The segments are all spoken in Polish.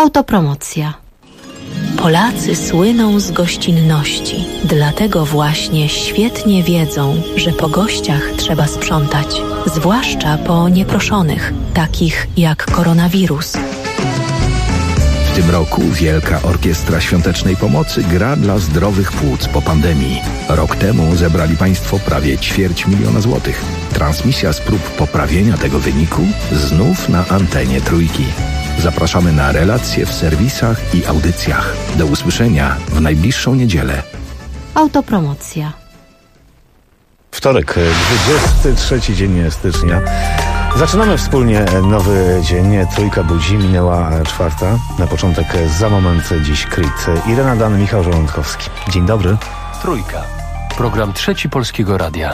Autopromocja. Polacy słyną z gościnności, dlatego właśnie świetnie wiedzą, że po gościach trzeba sprzątać, zwłaszcza po nieproszonych, takich jak koronawirus. W tym roku Wielka Orkiestra Świątecznej Pomocy gra dla zdrowych płuc po pandemii. Rok temu zebrali Państwo prawie 250 000 złotych. Transmisja z prób poprawienia tego wyniku znów na antenie Trójki. Zapraszamy na relacje w serwisach i audycjach. Do usłyszenia w najbliższą niedzielę. Autopromocja. Wtorek, 23 dzień stycznia. Zaczynamy wspólnie nowy dzień. Trójka budzi, minęła 4. Na początek za moment dziś Creed. Irena Dan, Michał Żołądkowski. Dzień dobry. Trójka. Program Trzeci Polskiego Radia.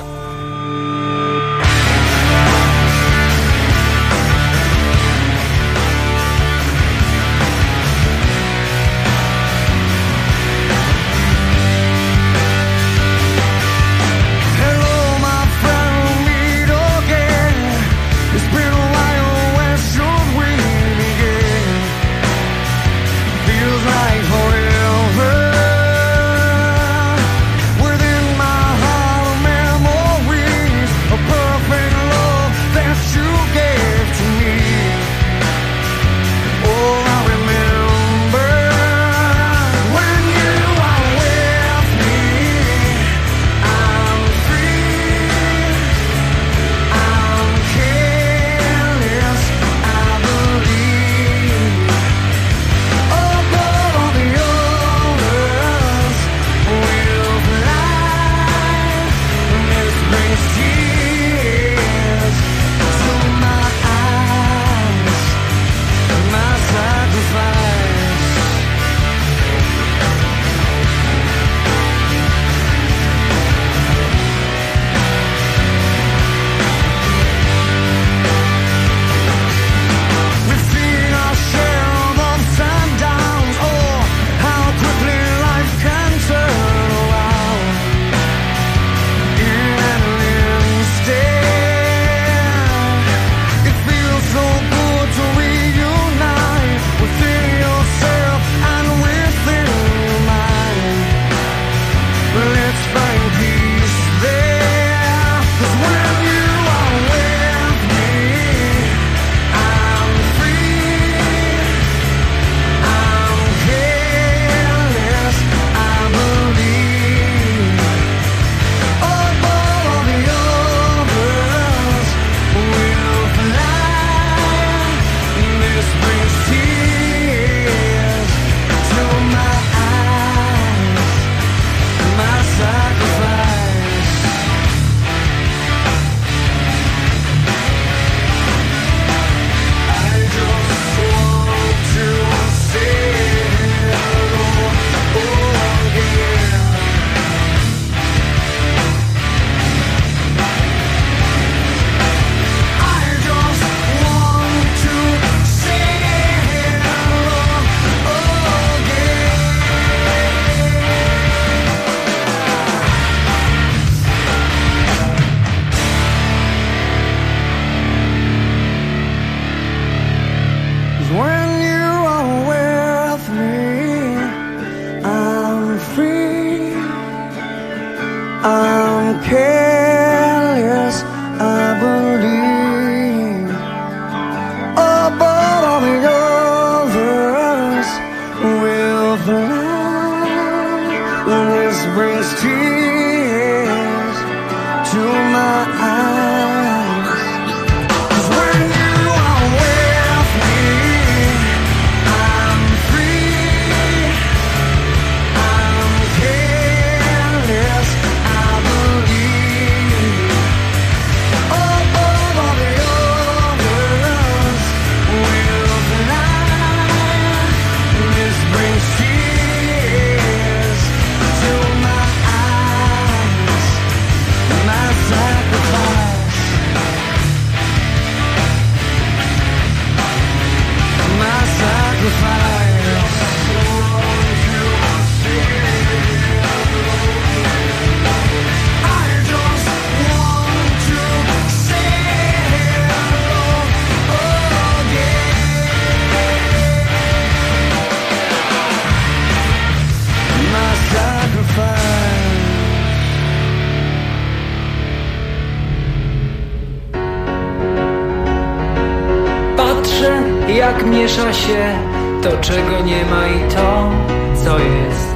miesza się to, czego nie ma i to, co jest.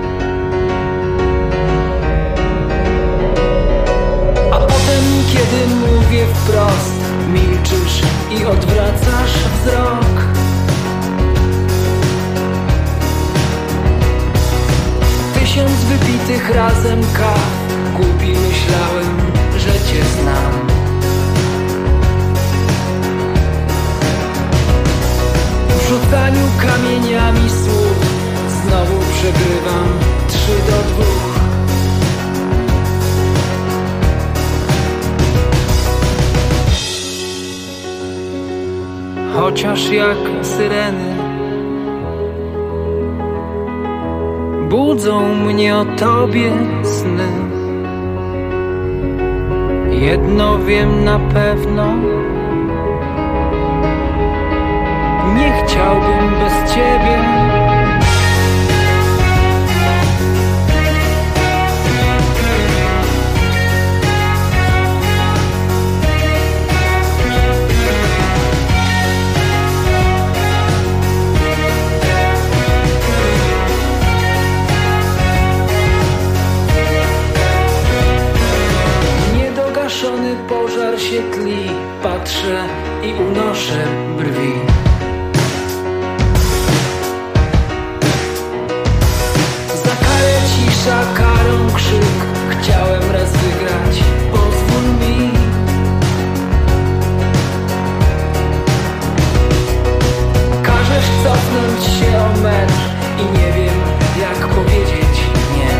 A potem, kiedy mówię wprost, milczysz i odwracasz wzrok. Tysiąc wypitych razem kaw, głupi myślałem, że cię znam. W rzucaniu kamieniami słów znowu przegrywam 3-2. Chociaż jak syreny budzą mnie o tobie sny. Jedno wiem na pewno, nie chciałbym bez ciebie. Niedogaszony pożar się tli, patrzę i unoszę brwi. Cisza, karą krzyk, chciałem raz wygrać, pozwól mi. Każesz cofnąć się o metr i nie wiem, jak powiedzieć nie.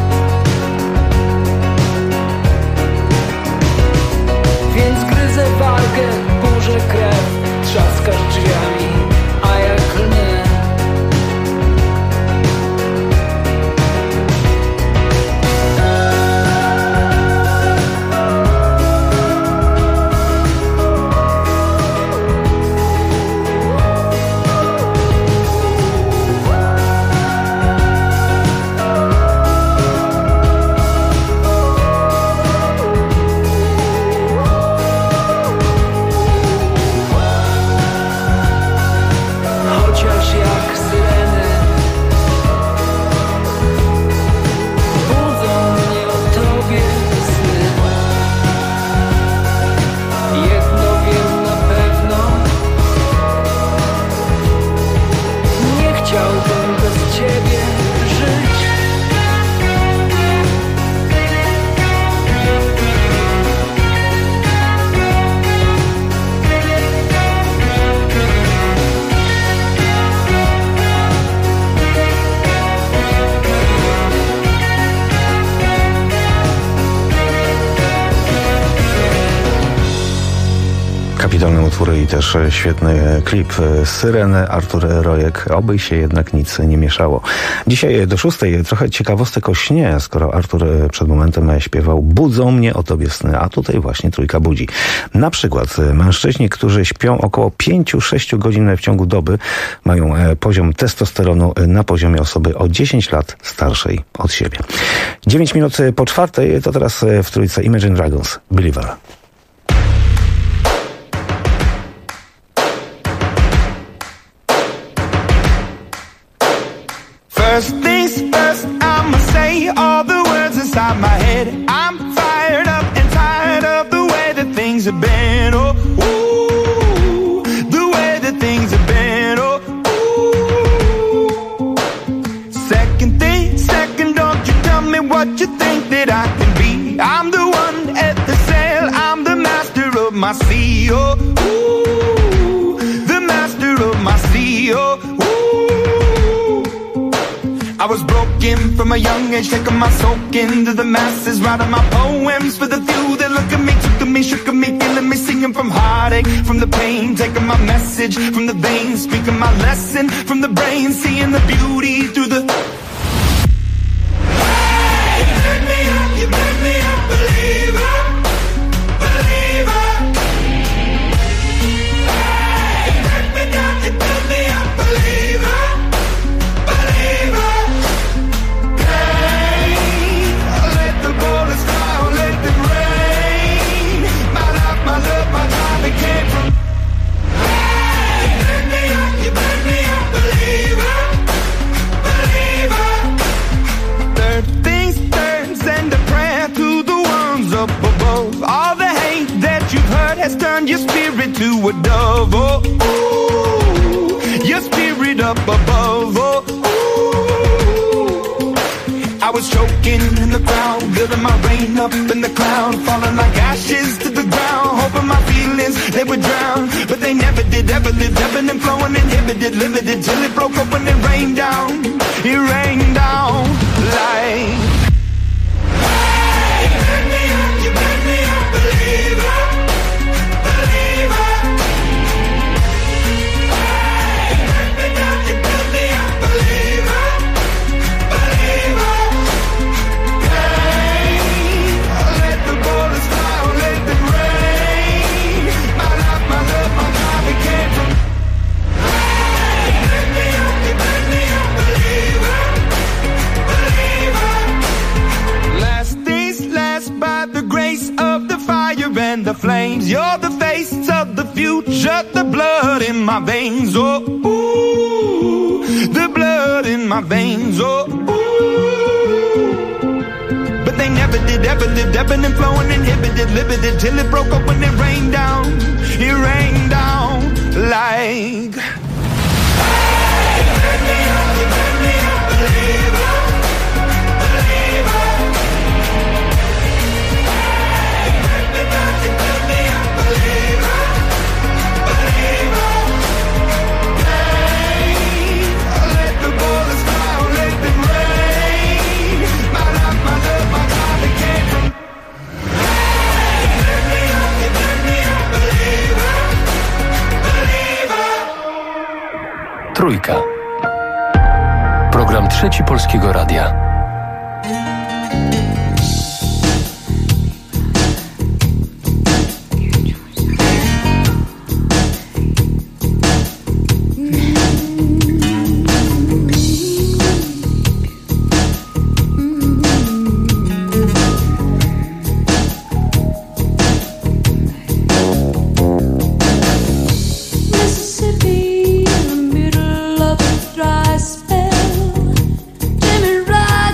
Więc gryzę wargę, burzę krew, trzaskasz drzwiami, a ja klnę. Kapitalne utwory i też świetny klip. Syreny, Artur Rojek. Oby się jednak nic nie mieszało. Dzisiaj do 6 trochę ciekawostek o śnie, skoro Artur przed momentem śpiewał Budzą mnie o tobie sny, a tutaj właśnie trójka budzi. Na przykład mężczyźni, którzy śpią około 5-6 godzin w ciągu doby, mają poziom testosteronu na poziomie osoby o 10 lat starszej od siebie. 9 minut po 4 to teraz w trójce Imagine Dragons, Believer. First things first, I'ma say all the words inside my head. I'm fired up and tired of the way that things have been. Oh, ooh, the way that things have been. Oh, ooh. Second thing, second, don't you tell me what you think that I can be. I'm the one at the sail, I'm the master of my sea. Oh, ooh, the master of my sea. Oh, I was broken from a young age, taking my soak into the masses, writing my poems for the few that look at me, took to me, shook at me, feeling me, singing from heartache, from the pain, taking my message from the veins, speaking my lesson from the brain, seeing the beauty through the... Hey, you make me a believer, believer. Hey, you make me down, you make me a believer. My love, my time, it came from. Hey, into a dove. Oh, ooh, your spirit up above. Oh, ooh. I was choking in the crowd, building my rain up in the cloud, falling like ashes to the ground, hoping my feelings, they would drown. But they never did, ever lived, ebbing and flowing, inhibited, limited, till it broke open and rained down. It rained down like... Hey, you make me a believer, believer. Hey, you make me a believer, believer. Hey, let the bullets fly, let them rain. My life, my love, my God, it came from... Hey, you make me a believer, believer. Last days last by the grace of the fire and the flames. You're the face of the future, the blood in my veins. Oh, ooh, the blood in my veins. Oh, ooh. But they never did, ever lived, ebbing and flowing, inhibited, limited, till it broke open and rained down. It rained down like... Hey, you make me a believer, believer. Trójka. Program Trzeci Polskiego Radia. Mississippi in the middle of a dry spell. Jimmy Ride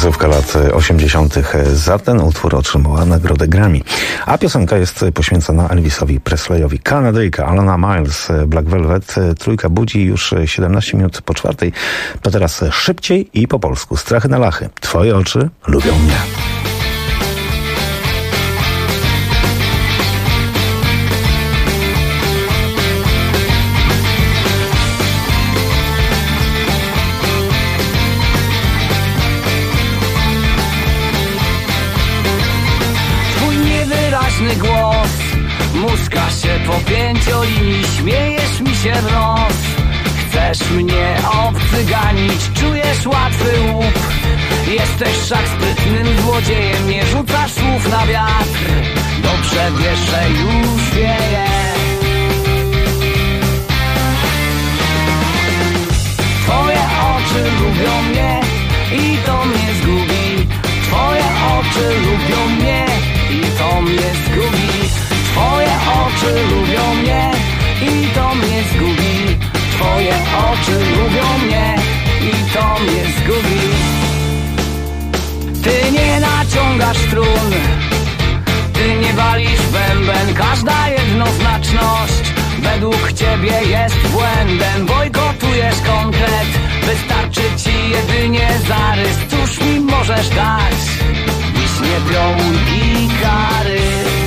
końcówka lat 80. Za ten utwór otrzymała nagrodę Grammy. A piosenka jest poświęcona Elvisowi Presleyowi. Kanadyjka Alana Miles, Black Velvet. Trójka budzi już 17 minut po 4. To teraz szybciej i po polsku. Strachy na lachy. Twoje oczy lubią mnie. Głos muska się po pięciolinii, śmiejesz mi się w nos. Chcesz mnie obcyganić, czujesz łatwy łup. Jesteś wszak sprytnym złodziejem, nie rzucasz słów na wiatr. Dobrze wiesz, że już wieje. Twoje oczy lubią mnie i to mnie zgubi. Twoje oczy lubią mnie i to mnie zgubi. Twoje oczy lubią mnie i to mnie zgubi. Twoje oczy lubią mnie i to mnie zgubi. Ty nie naciągasz strun, ty nie walisz bęben. Każda jednoznaczność według ciebie jest błędem. Bojkotujesz konkret, wystarczy ci jedynie zarys. Cóż mi możesz dać? Wiśnie, piołun i kary.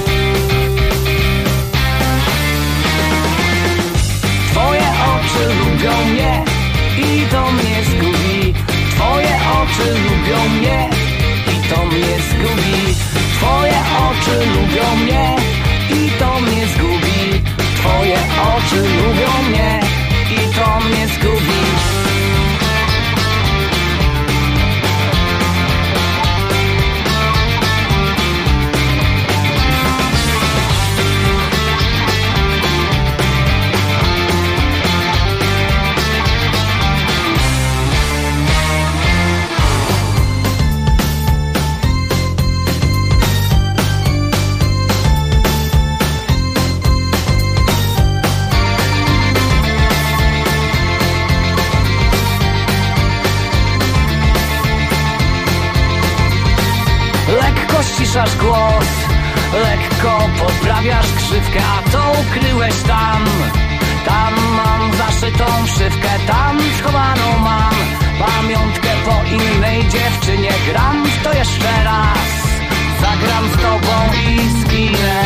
Twoje oczy lubią mnie i to mnie zgubi. Twoje oczy lubią mnie i to mnie zgubi. Twoje oczy lubią mnie i to mnie zgubi. Twoje oczy lubią mnie i to mnie zgubi. Ściszasz głos, lekko poprawiasz krzywkę, a to ukryłeś tam. Tam mam zaszytą szywkę, tam schowaną mam pamiątkę po innej dziewczynie. Gram w to jeszcze raz, zagram z tobą i zginę.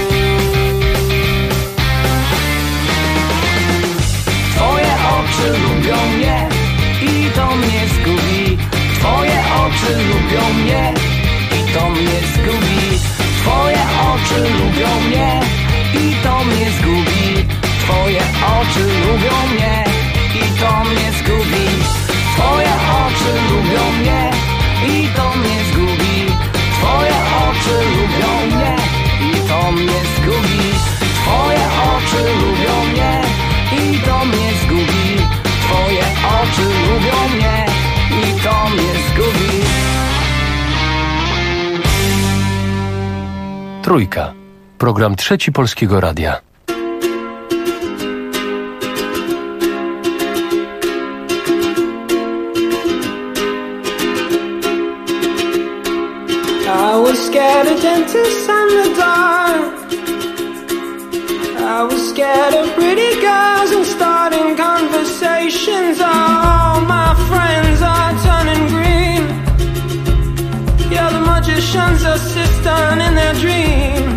Twoje oczy lubią mnie i to mnie zgubi. Twoje oczy lubią mnie i to mnie zgubi. Twoje oczy lubią mnie i to mnie zgubi. Twoje oczy lubią mnie i to mnie zgubi. Twoje oczy lubią mnie i to mnie zgubi. Twoje oczy lubią mnie i to mnie zgubi. Twoje oczy lubią mnie i to mnie zgubi. Twoje oczy lubią mnie i to mnie zgubi. Trójka. Program Trzeci Polskiego Radia. I was scared of dentists and the dark. I was scared of pretty girls and starting conversations. All my friends are turning green. Yeah, the magician's assistant in their dream.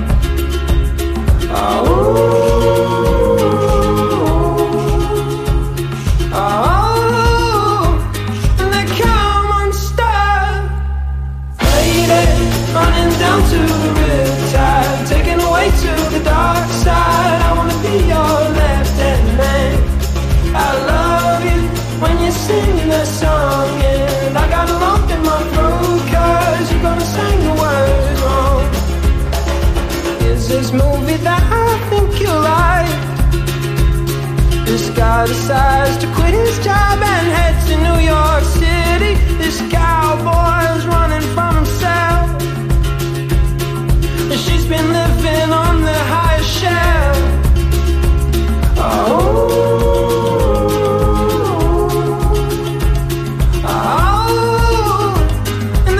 And they come unstuck. Lady, running down to the riptide, taken away to the dark side. I wanna be your left-hand man. I love you when you're singing that song, and I got a lump in my throat 'cause you're gonna sing the words wrong. Is this movie that I think you like? This guy decides to quit his job and head to New York City. This cowboy's running from himself, and she's been living on the highest shelf. And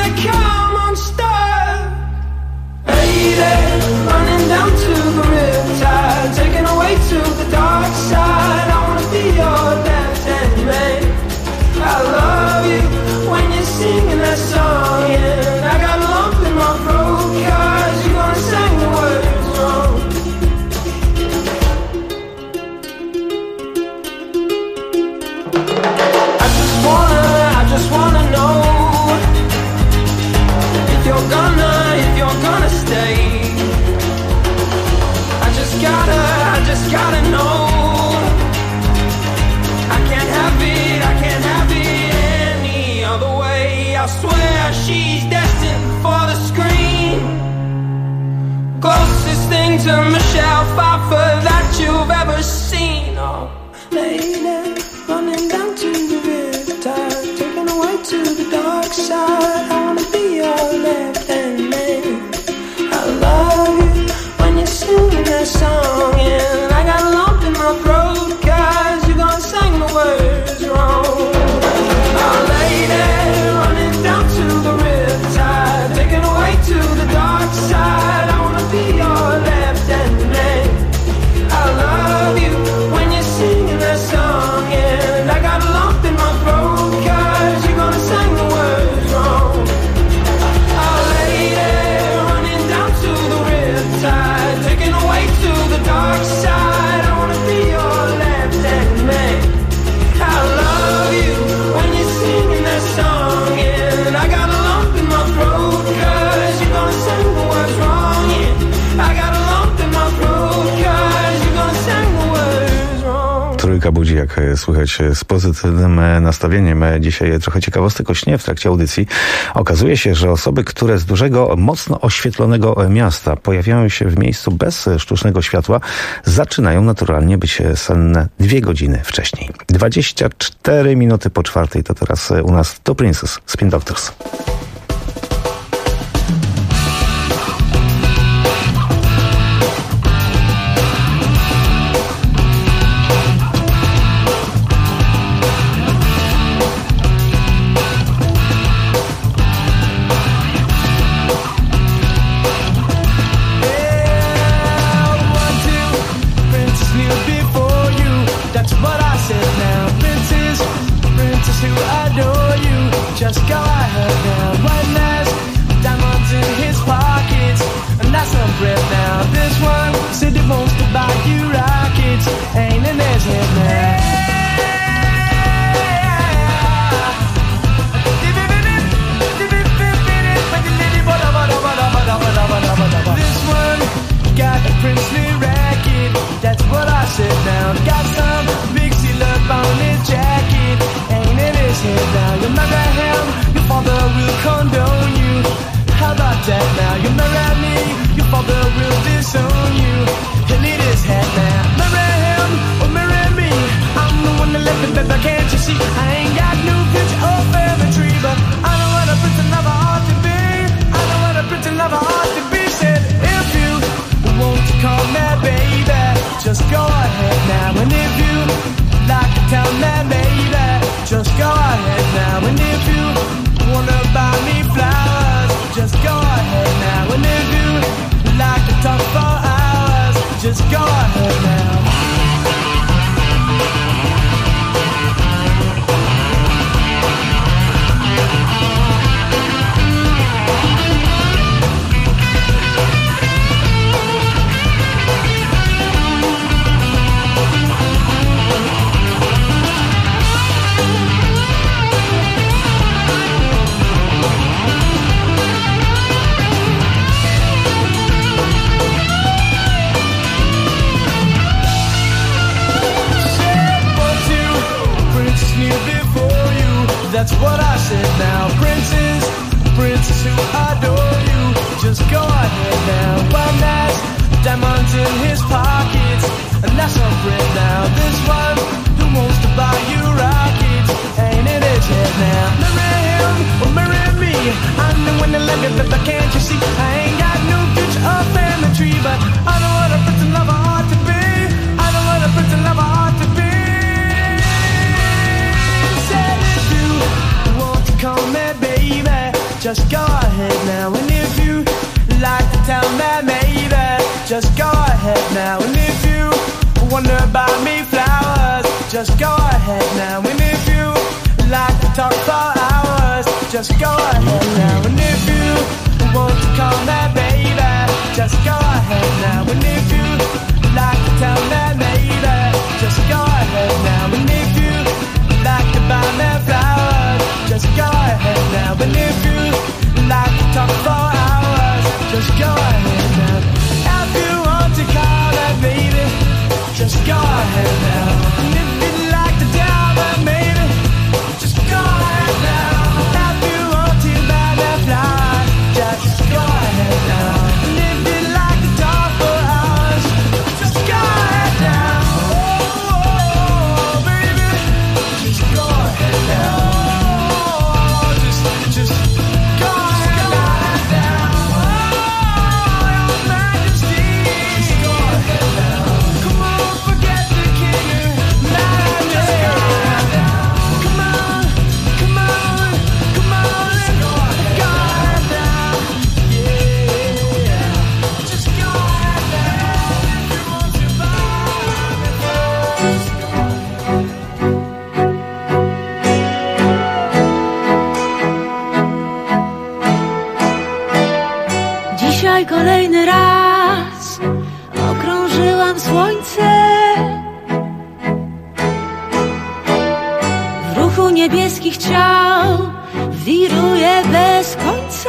she's destined for the screen. Closest thing to Michelle Pfeiffer that you've ever seen. Oh, lady, running down to the riptide, taken away to the dark side. I wanna be your left-hand man. I love you when you're singing that song, and I got a lump in my throat 'cause you gonna sing the words wrong. Oh, lady, running down to the riptide, taken away to the dark side. I wanna be your left-hand man. I love you when you're singing that song, and I got a lump in my throat 'cause you're gonna sing the words wrong. Oh, lady, running down to the riptide, taken away to the dark side. I wanna be your left-hand man. I love you when you're singing that song, and I got a lump in my throat 'cause you're gonna sing the words wrong. Yeah, I got a lump in my throat 'cause you're gonna sing the words wrong. Trójka budzi, jak słychać, z pozytywnym nastawieniem. Dzisiaj trochę ciekawostek o śnie w trakcie audycji. Okazuje się, że osoby, które z dużego, mocno oświetlonego miasta pojawiają się w miejscu bez sztucznego światła, zaczynają naturalnie być senne 2 godziny wcześniej. 24 minuty po 4 to teraz u nas To Princess, Spin Doctors. Just go ahead now. One has diamonds in his pockets, and that's some bread now. This one said he wants to buy you rockets, ain't in his head now. This one got a princely racket, that's what I said now. Got some big seal up on his jacket, ain't in his head now. You marry him, your father will condone you. How about that now? You marry me, your father will disown you. He'll need his head now. Marry him or marry me, I'm the one that left it, baby, can't you see? I ain't got no picture or family tree, but I know what a prince never ought to be. I know what a prince never ought to be. Said if you want to call me baby, just go ahead now. And if you like to tell me baby, just go ahead now. And if you wanna buy me flowers, just go ahead now. And if you like to talk for hours, just go ahead now. That's what I said now. Princess, princess who adore you, just go ahead now. One has diamonds in his pockets, and that's some bread now. This one who wants to buy you rockets, ain't in his head now. Marry him or marry me, I'm the one that left it, but can't you see? I ain't got no picture or family tree, but I know what a prince and lover ought to be. I know what a prince and lover ought to be. Said if you want to call me baby, just go ahead now. And if you like to tell me maybe, just go ahead now. And if you wanna buy me flowers, just go ahead now. And if you like to talk for hours, just go ahead now. And if you want to call me baby, just go ahead now. And if you like to tell me maybe, just go ahead now. And if you like to buy me flowers, just go ahead now. And if you like to talk for hours, just go ahead now. If you want to call me baby, just go ahead now. And if you like to tell me maybe, just go ahead now. If you want to buy me Wczoraj kolejny raz okrążyłam słońce. W ruchu niebieskich ciał wiruje bez końca.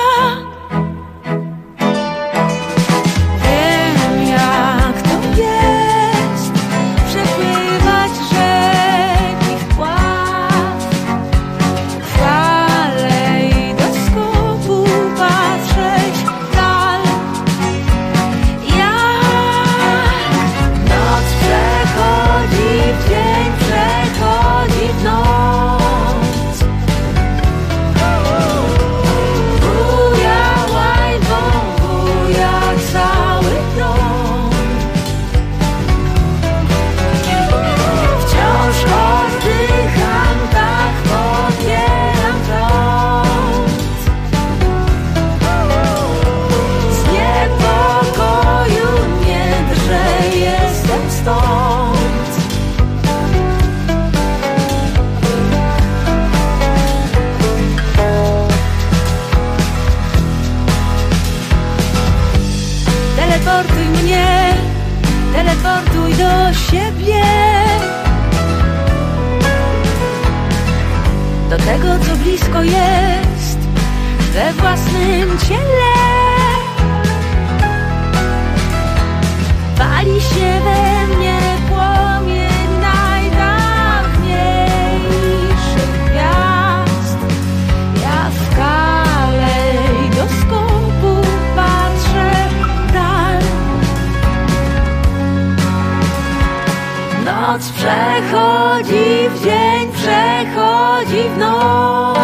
Wiem, jak to jest przepływać rzeki wpław, fale i do skoku patrzeć w dal. Jak noc przechodzi w dzień, przechodzi w noc. Teleportuj mnie, teleportuj do siebie, do tego, co blisko jest we własnym ciele. Pali się we mnie płomień najdawniejszych gwiazd. Ja w kalejdoskopu patrzę w dal. Noc przechodzi w dzień, przechodzi w noc.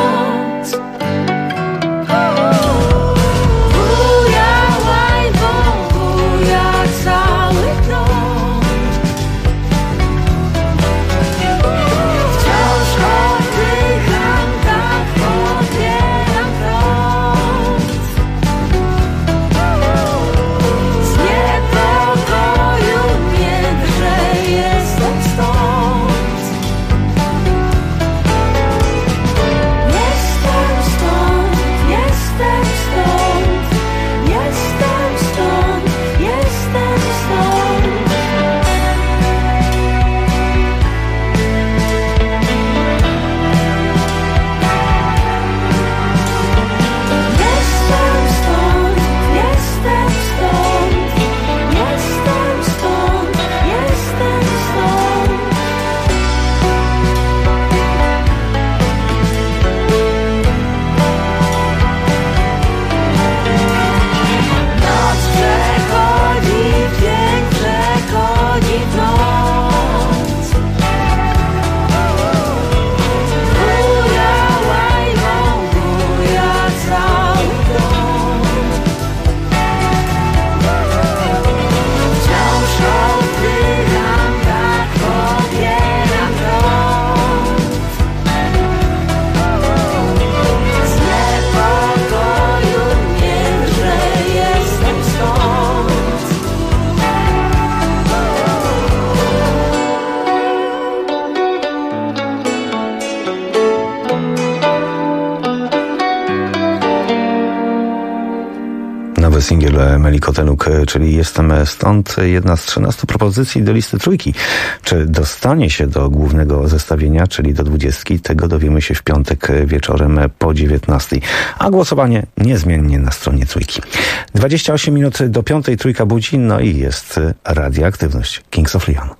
Singiel Meliko Tenuk, czyli Jestem Stąd, jedna z 13 propozycji do listy trójki. Czy dostanie się do głównego zestawienia, czyli do 20, tego dowiemy się w piątek wieczorem po 19. A głosowanie niezmiennie na stronie trójki. 28 minut do 5, trójka budzi, no i jest radioaktywność Kings of Leon.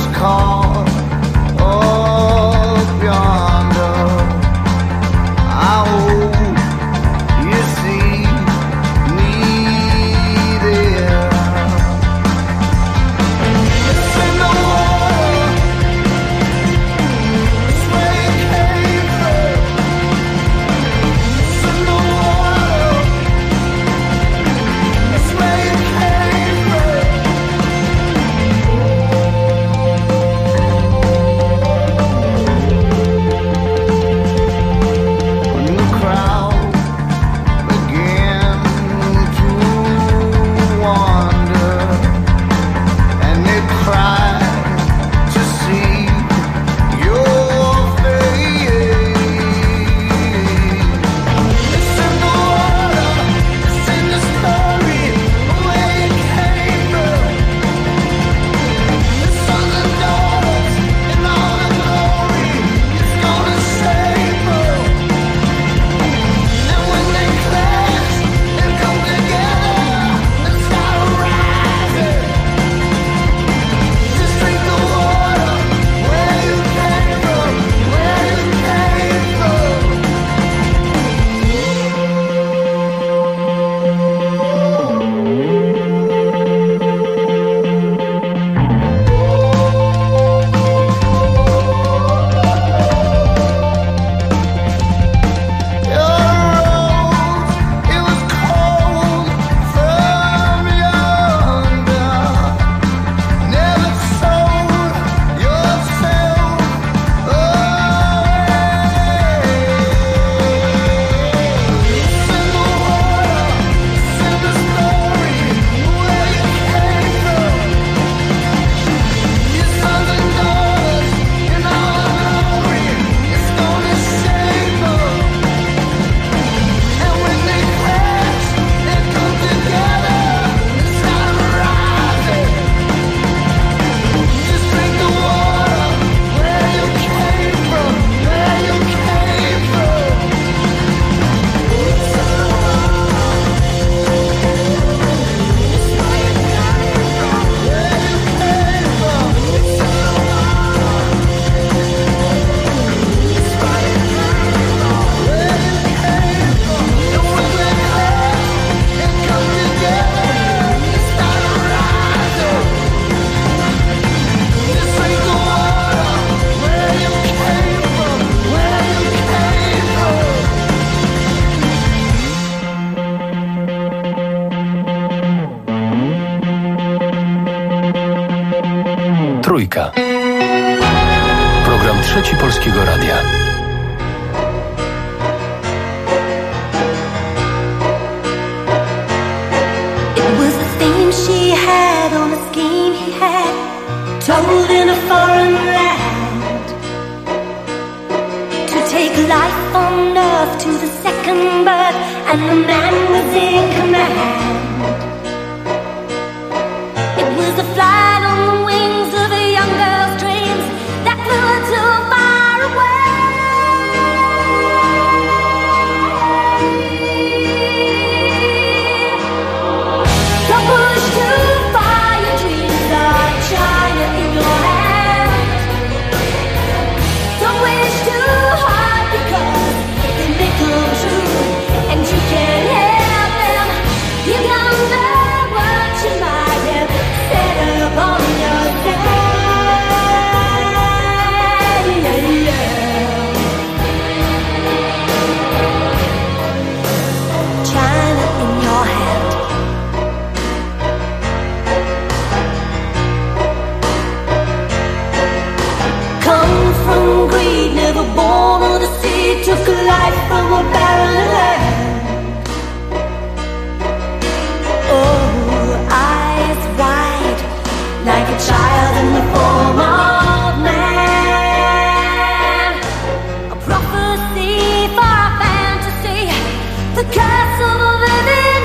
Up yonder, Trójka. Program Trzeci Polskiego Radia. She had on a scheme he had told in a foreign land to take life on earth to the second birth, and the man was in command. It was a flight on the wings of a young girl's dreams that flew her too far away. Don't push too far, your dreams are China in your hand. Don't wish too hard because they may come true, and you can't help them. You don't know what you might have set up on yourself. China in your hand. Come from greed, never born of the sea, took a life from a barren land. Oh, eyes wide, like a child in the form of man. A prophecy for a fantasy, the curse of a living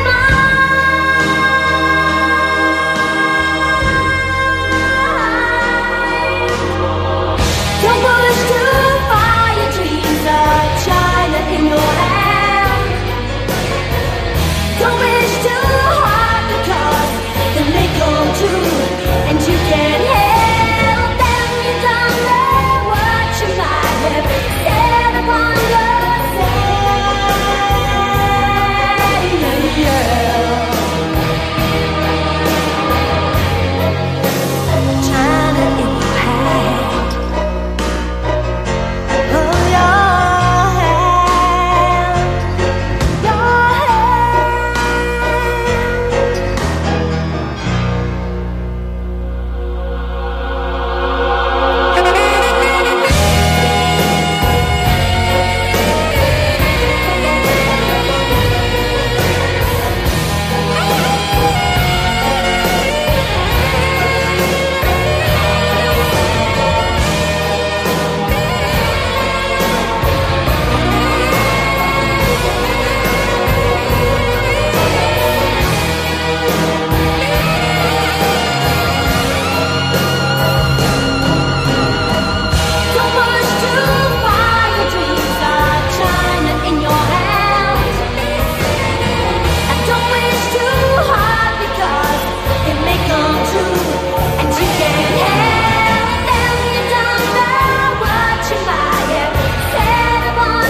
mind. Don't push too far, your dreams are China in your hand. Don't wish too hard because they may come true, and you can't help them. You don't know what you might have set upon yourself. China in your hand. Oh, your hand. Your hand. Don't push too far, your dreams are China in your hand. And don't wish too hard because it may come true, and you can't help them. You don't know what you might have set upon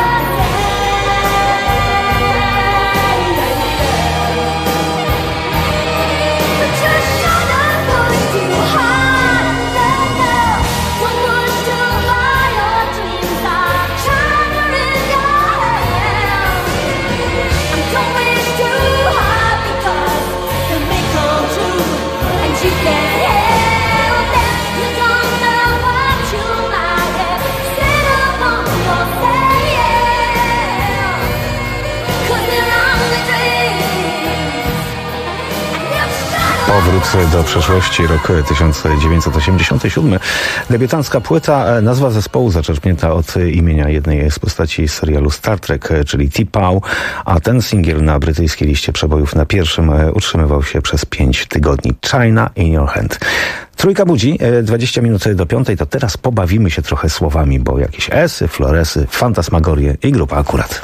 yourself. But just don't push too hard. No, no. Don't push too far, your dreams are China in your hand. And don't wish too hard because they may come true, and you can't help them. You don't know what you might have set upon yourself. 'Cause they're only dreams, and they're shadows. Powrót do przeszłości, rok 1987. Debiutancka płyta, nazwa zespołu zaczerpnięta od imienia jednej z postaci z serialu Star Trek, czyli T'Pau, a ten singiel na brytyjskiej liście przebojów na pierwszym utrzymywał się przez 5 tygodni. China in your hand. Trójka budzi, 20 minut do 5, to teraz pobawimy się trochę słowami, bo jakieś esy, floresy, fantasmagorie i grupa akurat.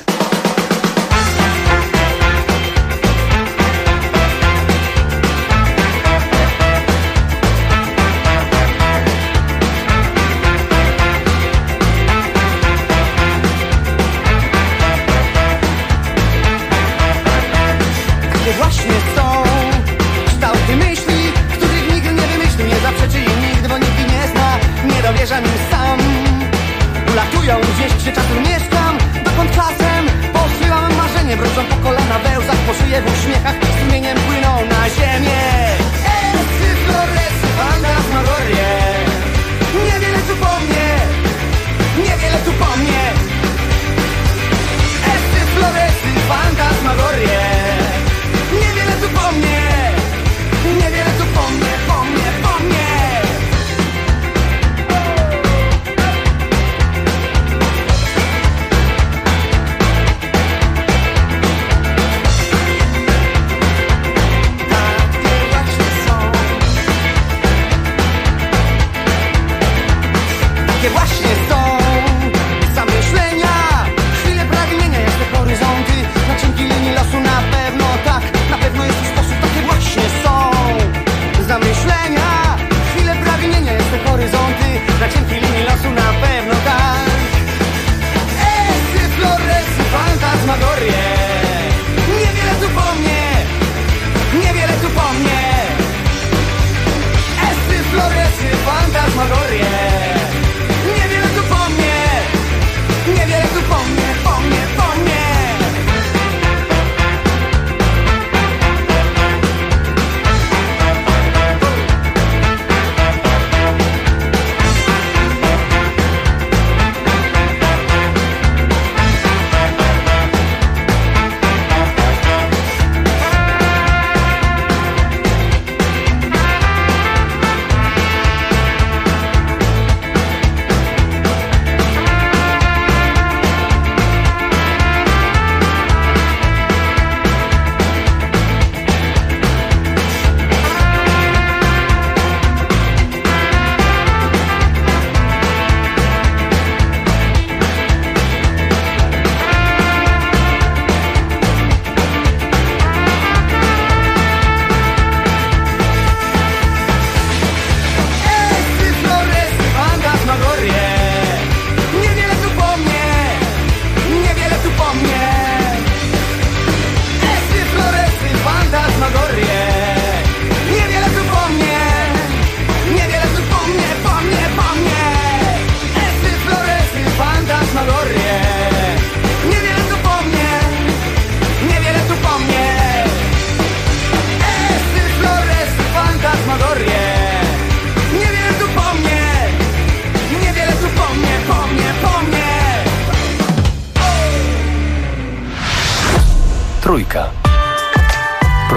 Gdzie właśnie są kształty myśli, których nigdy nie wymyślił, nie zaprzeczy im nigdy, bo nigdy nie zna, nie dowierzam im sam. Ulatują gdzieś, gdzie czasem mieszkam, dokąd czasem posyłam marzenie, wrócą po kolana we łzach, po szyję w uśmiechach, strumieniem płyną na ziemię. Esy, floresy, fantasmagorie.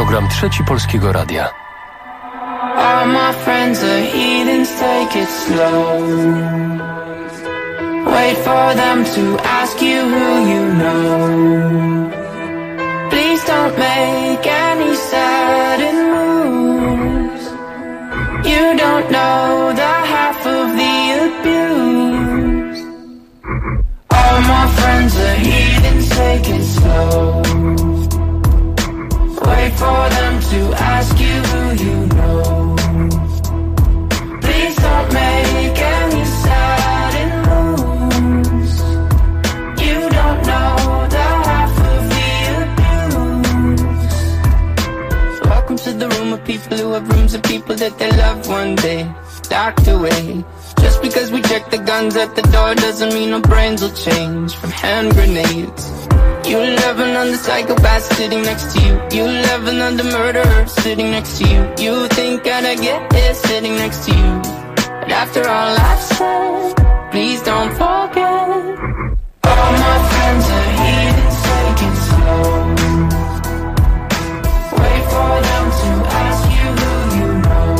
Program Trzeci Polskiego Radia. All my friends are heathens, take it slow. Wait for them to ask you who you know. Please don't make any sudden moves. You don't know the half of the abuse. All my friends are heathens, take it slow. Wait for them to ask you who you know. Please don't make any sudden moves. You don't know the half of the abuse. Welcome to the room of people who have rooms of people that they loved one day docked away. Just because we check the guns at the door doesn't mean our brains will change from hand grenades. You love another psychopath sitting next to you. You love another murderer sitting next to you. You think I'd get here sitting next to you. But after all I've said, please don't forget. All my friends are heathens, take it slow. Wait for them to ask you who you know.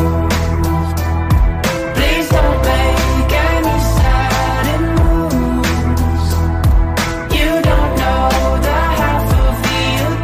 Please don't make any sudden moves. You don't know the half of the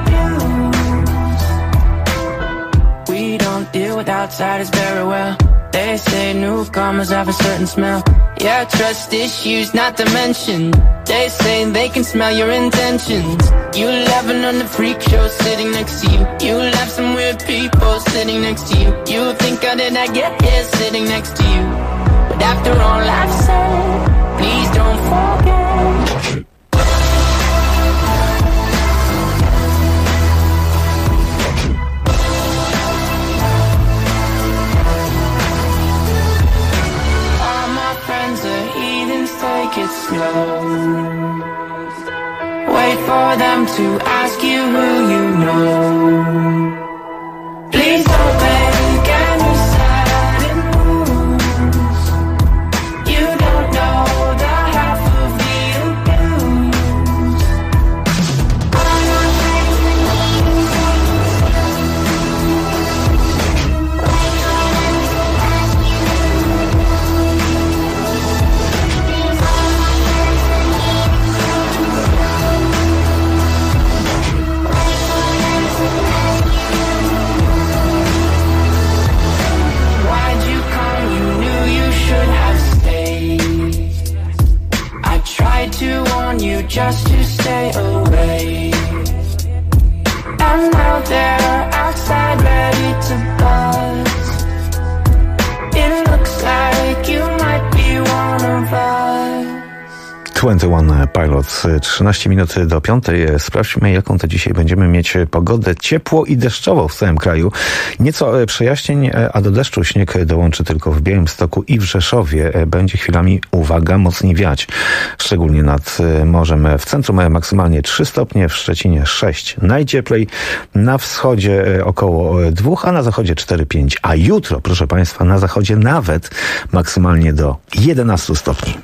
abuse. We don't deal with outsiders very well. They say newcomers have a certain smell. Yeah, trust issues not to mention. They say they can smell your intentions. You laughing on the freak show sitting next to you. You laugh some weird people sitting next to you. You think how did I get here sitting next to you? But after all I've said, please don't forget. Take it slow. Wait for them to ask you who you know. Please don't make any sudden moves. You don't know the half of the abuse. To warn you just to stay away. And now they're outside ready to buzz. It looks like you might be one of us. 21 Pilots, 13 minut do 5. Sprawdźmy, jaką to dzisiaj będziemy mieć pogodę. Ciepło i deszczowo w całym kraju. Nieco przejaśnień, a do deszczu śnieg dołączy tylko w Białymstoku i w Rzeszowie. Będzie chwilami, uwaga, mocniej wiać. Szczególnie nad morzem. W centrum maksymalnie 3 stopnie, w Szczecinie 6. Najcieplej na wschodzie około 2, a na zachodzie 4-5. A jutro, proszę Państwa, na zachodzie nawet maksymalnie do 11 stopni.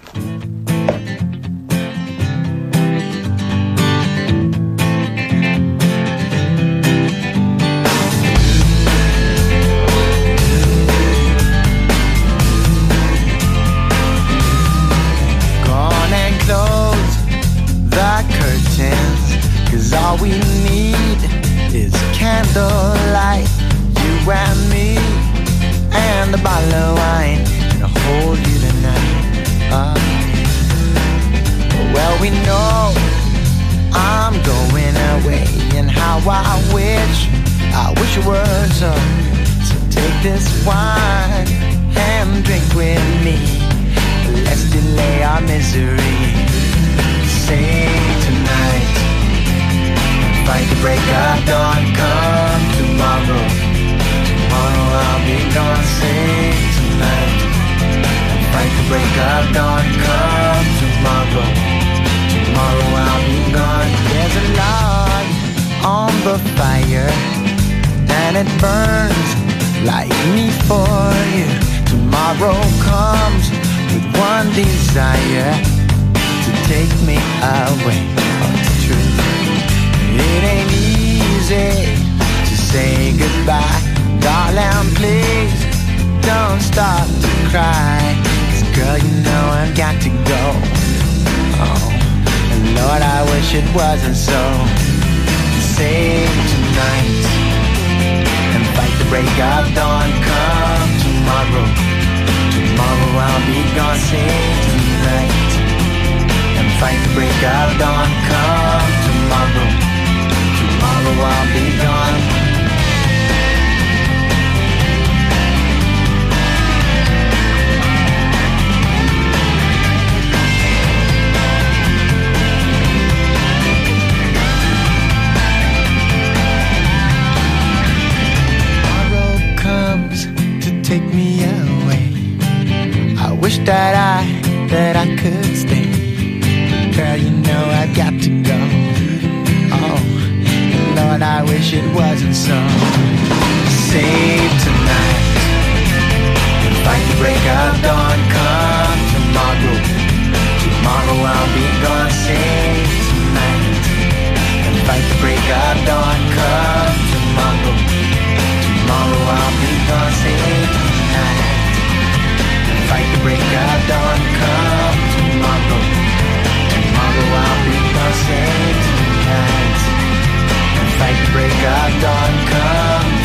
All we need is candlelight, you and me, and a bottle of wine to hold you tonight. Well, we know I'm going away, and how I wish you were so take this wine and drink with me. Let's delay our misery. Say tonight, fight the break of dawn, come tomorrow. Tomorrow I'll be gone, say tonight. Fight the break of dawn, come tomorrow. Tomorrow I'll be gone. There's a log on the fire, and it burns like me for you. Tomorrow comes with one desire, to take me away. Oh, it's true. It ain't easy to say goodbye. Darling, please don't stop to cry. 'Cause girl, you know I've got to go. Oh, and Lord, I wish it wasn't so. Save tonight and fight the break of dawn. Come tomorrow, tomorrow I'll be gone. Save tonight and fight the break of dawn. Come tomorrow, tomorrow I'll be gone. Take me away. I wish that I could stay. Girl, you know I've got to go. Oh, Lord, I wish it wasn't so. Save tonight and fight the break of dawn. Come tomorrow, tomorrow I'll be gone. Save tonight and fight the break of dawn. Come tomorrow, tomorrow I'll be gone. Save tonight and fight the break of dawn. Come tomorrow, tomorrow I'll be gone. Save tonight and fight the break of dawn. Come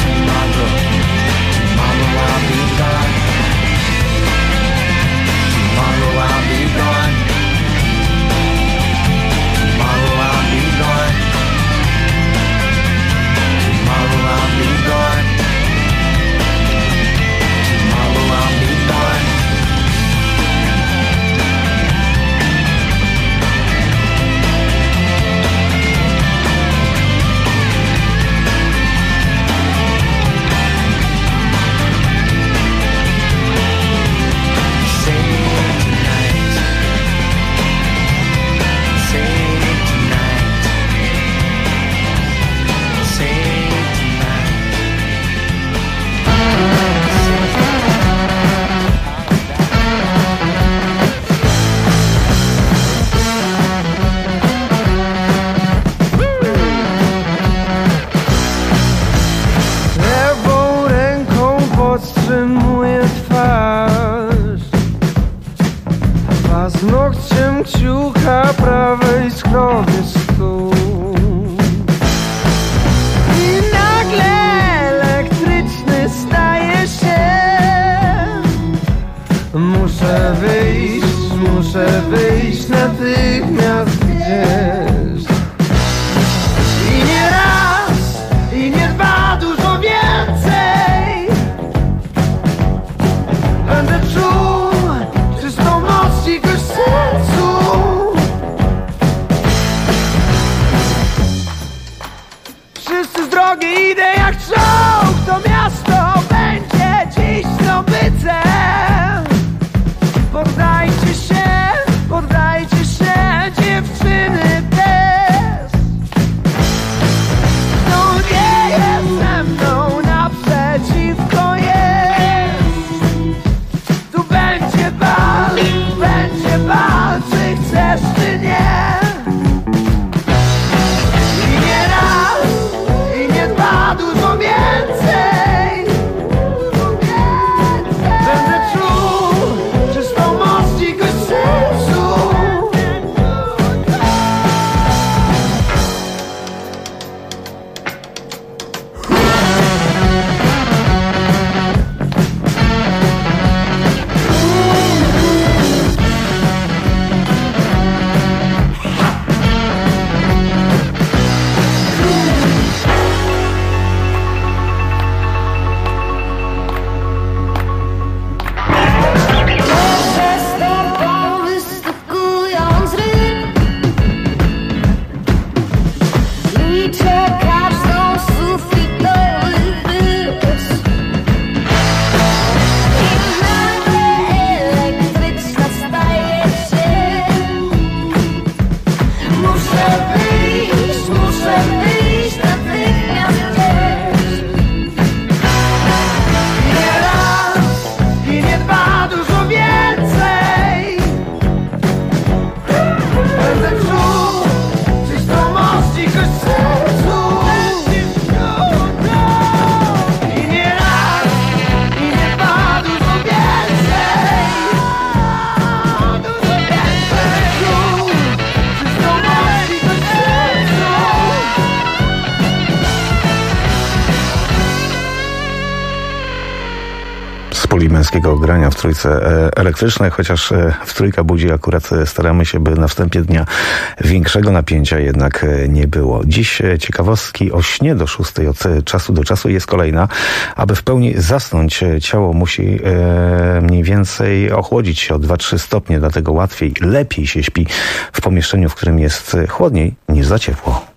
puli męskiego grania w Trójce Elektrycznej, chociaż w Trójka Budzi akurat staramy się, by na wstępie dnia większego napięcia jednak nie było. Dziś ciekawostki o śnie do 6 od czasu do czasu jest kolejna. Aby w pełni zasnąć, ciało musi mniej więcej ochłodzić się o 2-3 stopnie, dlatego łatwiej, lepiej się śpi w pomieszczeniu, w którym jest chłodniej niż za ciepło.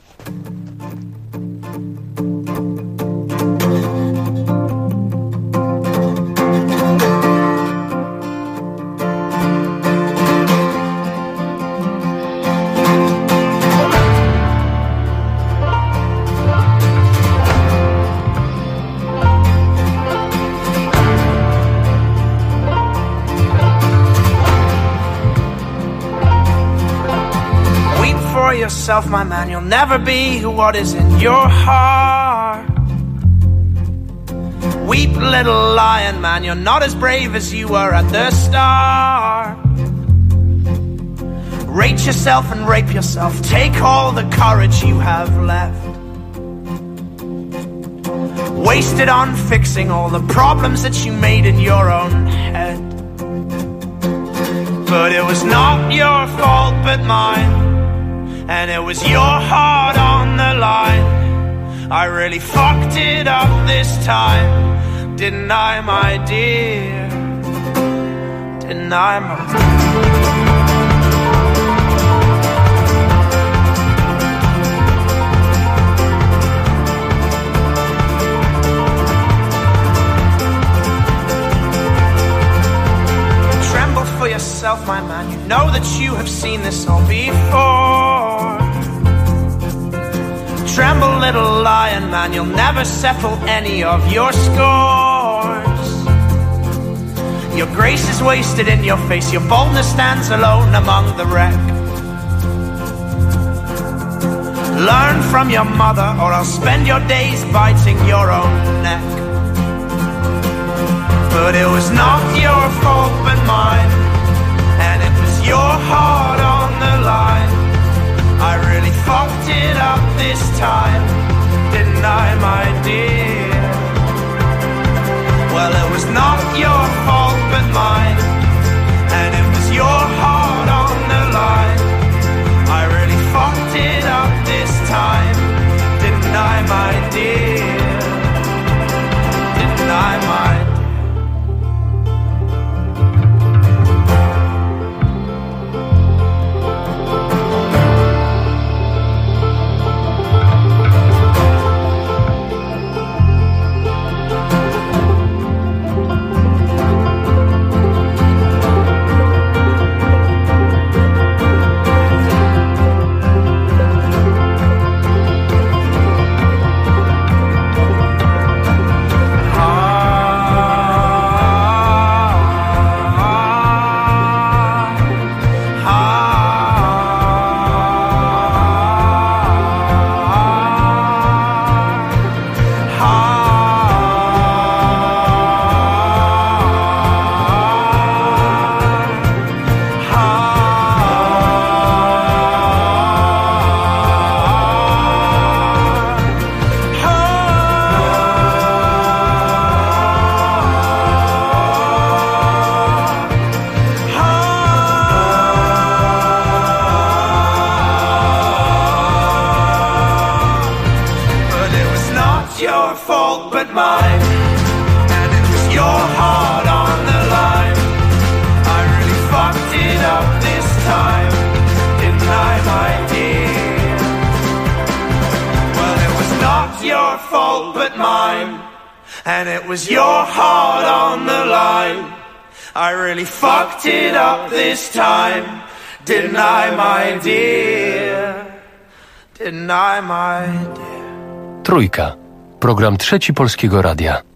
Yourself, my man, you'll never be what is in your heart. Weep, little lion man, you're not as brave as you were at the start. Rate yourself and rape yourself, take all the courage you have left. Waste it on fixing all the problems that you made in your own head. But it was not your fault but mine, and it was your heart on the line. I really fucked it up this time, didn't I, my dear? Didn't I, my dear? Tremble for yourself, my man, you know that you have seen this all before. Tremble, little lion man, you'll never settle any of your scores. Your grace is wasted in your face, your boldness stands alone among the wreck. Learn from your mother, or I'll spend your days biting your own neck. But it was not your fault but mine, and it was your heart on the line. I really fucked it up this time, didn't I, my dear? Well, it was not your fault but mine, and it was your heart on the line. I really fucked it up this time, didn't I, my dear? Didn't I, my dear? And it was your heart on the line. I really fucked it up this time, didn't I, my dear? Didn't I, my dear? Trójka. Program Trzeci Polskiego Radia.